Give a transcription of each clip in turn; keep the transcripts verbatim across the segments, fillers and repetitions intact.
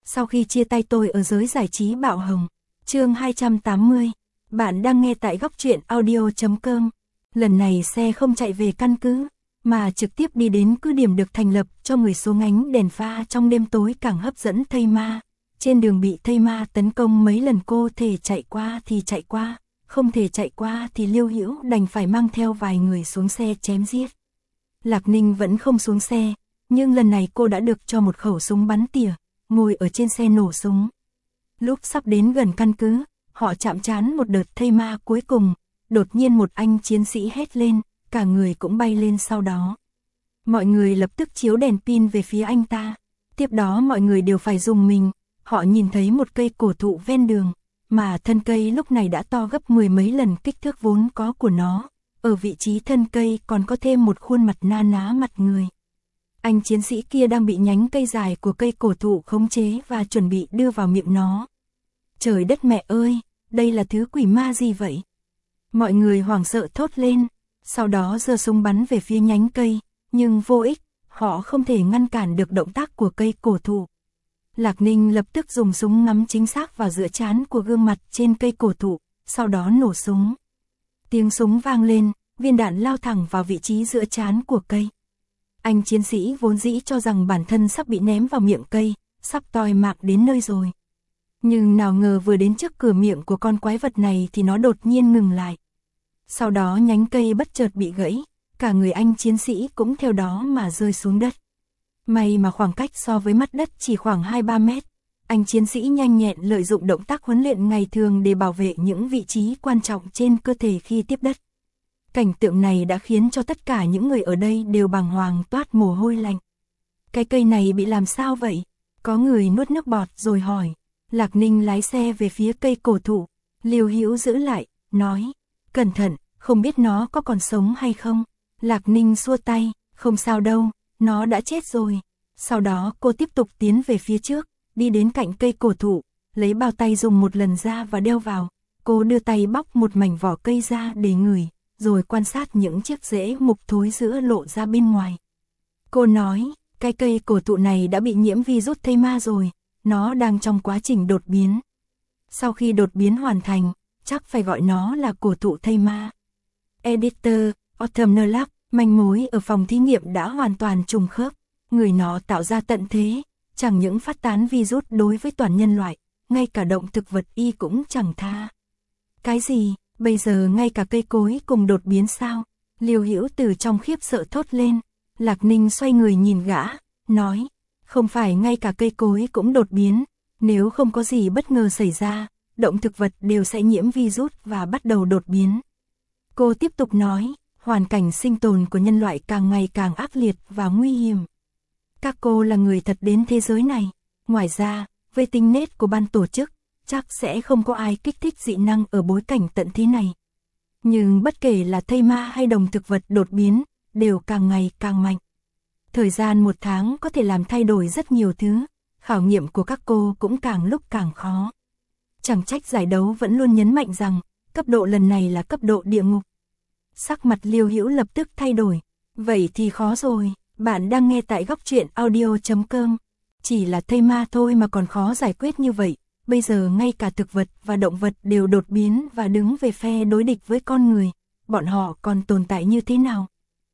Sau khi chia tay tôi ở giới giải trí bạo hồng. Chương hai trăm tám mươi. Bạn đang nghe tại góc truyện audio chấm com. Lần này xe không chạy về căn cứ, mà trực tiếp đi đến cứ điểm được thành lập cho người xuống ánh đèn pha trong đêm tối càng hấp dẫn thây ma. Trên đường bị thây ma tấn công mấy lần, cô thể chạy qua thì chạy qua, không thể chạy qua thì Liêu Hữu đành phải mang theo vài người xuống xe chém giết. Lạc Ninh vẫn không xuống xe, nhưng lần này cô đã được cho một khẩu súng bắn tỉa, ngồi ở trên xe nổ súng. Lúc sắp đến gần căn cứ, họ chạm trán một đợt thây ma cuối cùng, đột nhiên một anh chiến sĩ hét lên, cả người cũng bay lên sau đó. Mọi người lập tức chiếu đèn pin về phía anh ta, tiếp đó mọi người đều phải dùng mình, họ nhìn thấy một cây cổ thụ ven đường, mà thân cây lúc này đã to gấp mười mấy lần kích thước vốn có của nó, ở vị trí thân cây còn có thêm một khuôn mặt na ná mặt người. Anh chiến sĩ kia đang bị nhánh cây dài của cây cổ thụ khống chế và chuẩn bị đưa vào miệng nó. Trời đất mẹ ơi, đây là thứ quỷ ma gì vậy? Mọi người hoảng sợ thốt lên, sau đó giơ súng bắn về phía nhánh cây, nhưng vô ích, họ không thể ngăn cản được động tác của cây cổ thụ. Lạc Ninh lập tức dùng súng ngắm chính xác vào giữa trán của gương mặt trên cây cổ thụ, sau đó nổ súng. Tiếng súng vang lên, viên đạn lao thẳng vào vị trí giữa trán của cây. Anh chiến sĩ vốn dĩ cho rằng bản thân sắp bị ném vào miệng cây, sắp toi mạng đến nơi rồi. Nhưng nào ngờ vừa đến trước cửa miệng của con quái vật này thì nó đột nhiên ngừng lại. Sau đó nhánh cây bất chợt bị gãy, cả người anh chiến sĩ cũng theo đó mà rơi xuống đất. May mà khoảng cách so với mặt đất chỉ khoảng hai ba mét. Anh chiến sĩ nhanh nhẹn lợi dụng động tác huấn luyện ngày thường để bảo vệ những vị trí quan trọng trên cơ thể khi tiếp đất. Cảnh tượng này đã khiến cho tất cả những người ở đây đều bàng hoàng toát mồ hôi lạnh. Cái cây này bị làm sao vậy? Có người nuốt nước bọt rồi hỏi. Lạc Ninh lái xe về phía cây cổ thụ. Liêu Hữu giữ lại, nói, cẩn thận, không biết nó có còn sống hay không. Lạc Ninh xua tay, không sao đâu, nó đã chết rồi. Sau đó cô tiếp tục tiến về phía trước, đi đến cạnh cây cổ thụ, lấy bao tay dùng một lần ra và đeo vào. Cô đưa tay bóc một mảnh vỏ cây ra để ngửi, rồi quan sát những chiếc rễ mục thối giữa lộ ra bên ngoài. Cô nói, cái cây cổ thụ này đã bị nhiễm virus thây ma rồi, nó đang trong quá trình đột biến. Sau khi đột biến hoàn thành, chắc phải gọi nó là cổ thụ thây ma. Editor, Autumnal Lab, manh mối ở phòng thí nghiệm đã hoàn toàn trùng khớp. Người nó tạo ra tận thế, chẳng những phát tán virus đối với toàn nhân loại, ngay cả động thực vật y cũng chẳng tha. Cái gì, bây giờ ngay cả cây cối cùng đột biến sao? Liêu Hữu từ trong khiếp sợ thốt lên. Lạc Ninh xoay người nhìn gã, nói, không phải ngay cả cây cối cũng đột biến, nếu không có gì bất ngờ xảy ra, động thực vật đều sẽ nhiễm virus và bắt đầu đột biến. Cô tiếp tục nói, hoàn cảnh sinh tồn của nhân loại càng ngày càng ác liệt và nguy hiểm. Các cô là người thật đến thế giới này, ngoài ra, với tính nết của ban tổ chức, chắc sẽ không có ai kích thích dị năng ở bối cảnh tận thế này. Nhưng bất kể là thây ma hay đồng thực vật đột biến, đều càng ngày càng mạnh. Thời gian một tháng có thể làm thay đổi rất nhiều thứ, khảo nghiệm của các cô cũng càng lúc càng khó. Chẳng trách giải đấu vẫn luôn nhấn mạnh rằng, cấp độ lần này là cấp độ địa ngục. Sắc mặt Liêu Hữu lập tức thay đổi, vậy thì khó rồi, bạn đang nghe tại góc truyện audio chấm com. Chỉ là thây ma thôi mà còn khó giải quyết như vậy, bây giờ ngay cả thực vật và động vật đều đột biến và đứng về phe đối địch với con người, bọn họ còn tồn tại như thế nào?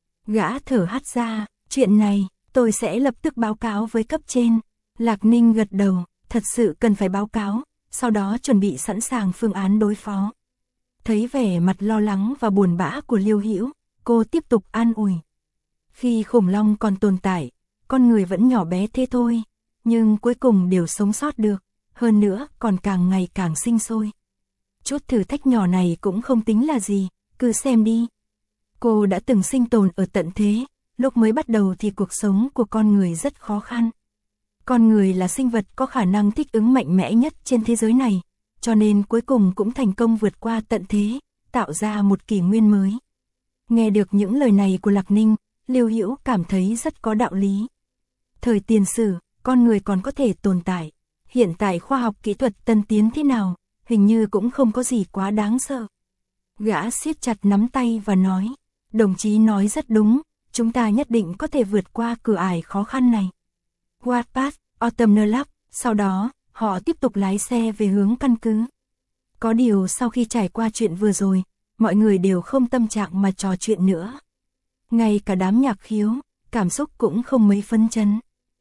Gã thở hắt ra, chuyện này, tôi sẽ lập tức báo cáo với cấp trên. Lạc Ninh gật đầu, thật sự cần phải báo cáo, sau đó chuẩn bị sẵn sàng phương án đối phó. Thấy vẻ mặt lo lắng và buồn bã của Liêu Hữu, cô tiếp tục an ủi. Khi khủng long còn tồn tại, con người vẫn nhỏ bé thế thôi, nhưng cuối cùng đều sống sót được, hơn nữa còn càng ngày càng sinh sôi. Chút thử thách nhỏ này cũng không tính là gì, cứ xem đi. Cô đã từng sinh tồn ở tận thế, lúc mới bắt đầu thì cuộc sống của con người rất khó khăn. Con người là sinh vật có khả năng thích ứng mạnh mẽ nhất trên thế giới này, cho nên cuối cùng cũng thành công vượt qua tận thế, tạo ra một kỷ nguyên mới. Nghe được những lời này của Lạc Ninh, Liêu Hữu cảm thấy rất có đạo lý. Thời tiền sử, con người còn có thể tồn tại. Hiện tại khoa học kỹ thuật tân tiến thế nào, hình như cũng không có gì quá đáng sợ. Gã siết chặt nắm tay và nói, đồng chí nói rất đúng, chúng ta nhất định có thể vượt qua cửa ải khó khăn này. Wattpad, Autumnal Lab, Sau đó, họ tiếp tục lái xe về hướng căn cứ. Có điều sau khi trải qua chuyện vừa rồi, mọi người đều không tâm trạng mà trò chuyện nữa. Ngay cả đám Nhạc Khiếu, cảm xúc cũng không mấy phấn chấn.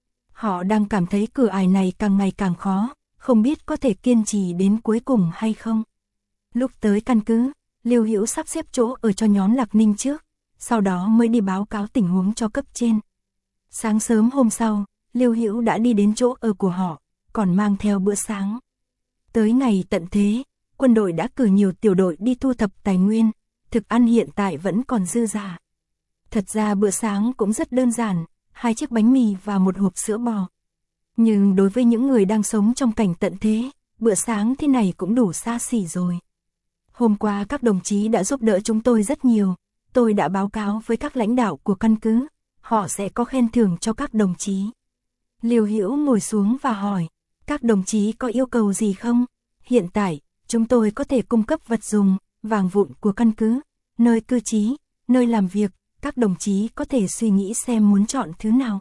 Họ đang cảm thấy cửa ải này càng ngày càng khó, không biết có thể kiên trì đến cuối cùng hay không. Lúc tới căn cứ, Lưu Hữu sắp xếp chỗ ở cho nhóm Lạc Ninh trước, sau đó mới đi báo cáo tình huống cho cấp trên. Sáng sớm hôm sau, Lưu Hữu đã đi đến chỗ ở của họ, còn mang theo bữa sáng. Tới ngày tận thế, quân đội đã cử nhiều tiểu đội đi thu thập tài nguyên, thực ăn hiện tại vẫn còn dư dả. Thật ra bữa sáng cũng rất đơn giản, hai chiếc bánh mì và một hộp sữa bò. Nhưng đối với những người đang sống trong cảnh tận thế, bữa sáng thế này cũng đủ xa xỉ rồi. Hôm qua các đồng chí đã giúp đỡ chúng tôi rất nhiều, tôi đã báo cáo với các lãnh đạo của căn cứ, họ sẽ có khen thưởng cho các đồng chí. Lưu Hữu ngồi xuống và hỏi, các đồng chí có yêu cầu gì không? Hiện tại, chúng tôi có thể cung cấp vật dụng, vàng vụn của căn cứ, nơi cư trú, nơi làm việc, các đồng chí có thể suy nghĩ xem muốn chọn thứ nào.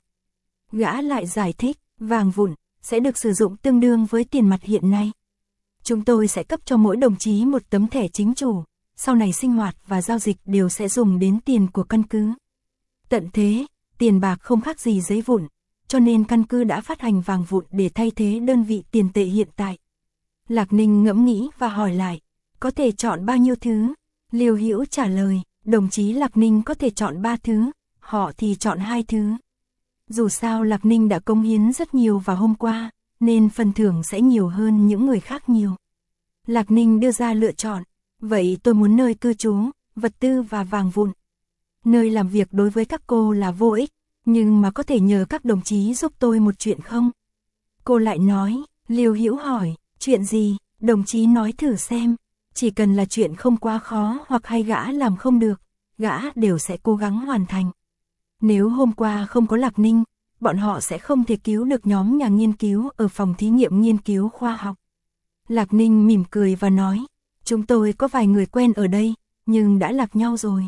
Gã lại giải thích, vàng vụn sẽ được sử dụng tương đương với tiền mặt hiện nay. Chúng tôi sẽ cấp cho mỗi đồng chí một tấm thẻ chính chủ, sau này sinh hoạt và giao dịch đều sẽ dùng đến tiền của căn cứ. Tận thế, tiền bạc không khác gì giấy vụn, cho nên căn cứ đã phát hành vàng vụn để thay thế đơn vị tiền tệ hiện tại. Lạc Ninh ngẫm nghĩ và hỏi lại, có thể chọn bao nhiêu thứ? Lưu Hữu trả lời, đồng chí Lạc Ninh có thể chọn ba thứ, họ thì chọn hai thứ. Dù sao Lạc Ninh đã cống hiến rất nhiều vào hôm qua, nên phần thưởng sẽ nhiều hơn những người khác nhiều. Lạc Ninh đưa ra lựa chọn, vậy tôi muốn nơi cư trú, vật tư và vàng vụn. Nơi làm việc đối với các cô là vô ích, nhưng mà có thể nhờ các đồng chí giúp tôi một chuyện không? Cô lại nói, Lưu Hữu hỏi, chuyện gì? Đồng chí nói thử xem, chỉ cần là chuyện không quá khó hoặc hay gã làm không được, gã đều sẽ cố gắng hoàn thành. Nếu hôm qua không có Lạc Ninh, bọn họ sẽ không thể cứu được nhóm nhà nghiên cứu ở phòng thí nghiệm nghiên cứu khoa học. Lạc Ninh mỉm cười và nói, chúng tôi có vài người quen ở đây, nhưng đã lạc nhau rồi.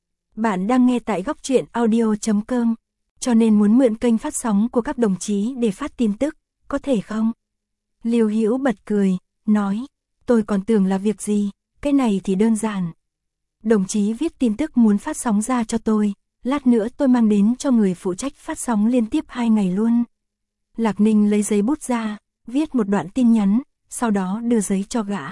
Bạn đang nghe tại góc truyện audio chấm com, cho nên muốn mượn kênh phát sóng của các đồng chí để phát tin tức, có thể không? Lưu Hữu bật cười, nói, tôi còn tưởng là việc gì, cái này thì đơn giản. Đồng chí viết tin tức muốn phát sóng ra cho tôi, lát nữa tôi mang đến cho người phụ trách phát sóng liên tiếp hai ngày luôn. Lạc Ninh lấy giấy bút ra, viết một đoạn tin nhắn, sau đó đưa giấy cho gã.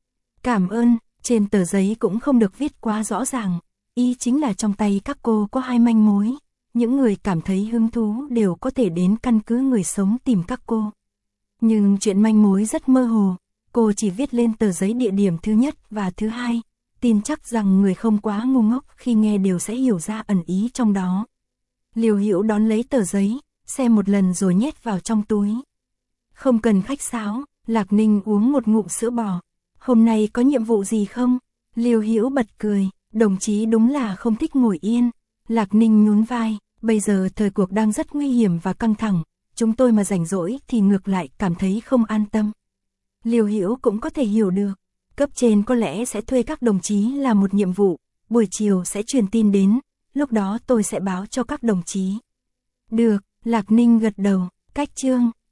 Cảm ơn, trên tờ giấy cũng không được viết quá rõ ràng, ý chính là trong tay các cô có hai manh mối, những người cảm thấy hứng thú đều có thể đến căn cứ người sống tìm các cô. Nhưng chuyện manh mối rất mơ hồ, cô chỉ viết lên tờ giấy địa điểm thứ nhất và thứ hai, tin chắc rằng người không quá ngu ngốc khi nghe đều sẽ hiểu ra ẩn ý trong đó. Lưu Hữu đón lấy tờ giấy, xem một lần rồi nhét vào trong túi. Không cần khách sáo, Lạc Ninh uống một ngụm sữa bò. Hôm nay có nhiệm vụ gì không? Lưu Hữu bật cười, đồng chí đúng là không thích ngồi yên. Lạc Ninh nhún vai, bây giờ thời cuộc đang rất nguy hiểm và căng thẳng, chúng tôi mà rảnh rỗi thì ngược lại cảm thấy không an tâm. Lưu Hữu cũng có thể hiểu được, cấp trên có lẽ sẽ thuê các đồng chí làm một nhiệm vụ, buổi chiều sẽ truyền tin đến, lúc đó tôi sẽ báo cho các đồng chí. Được, Lạc Ninh gật đầu, cách chương.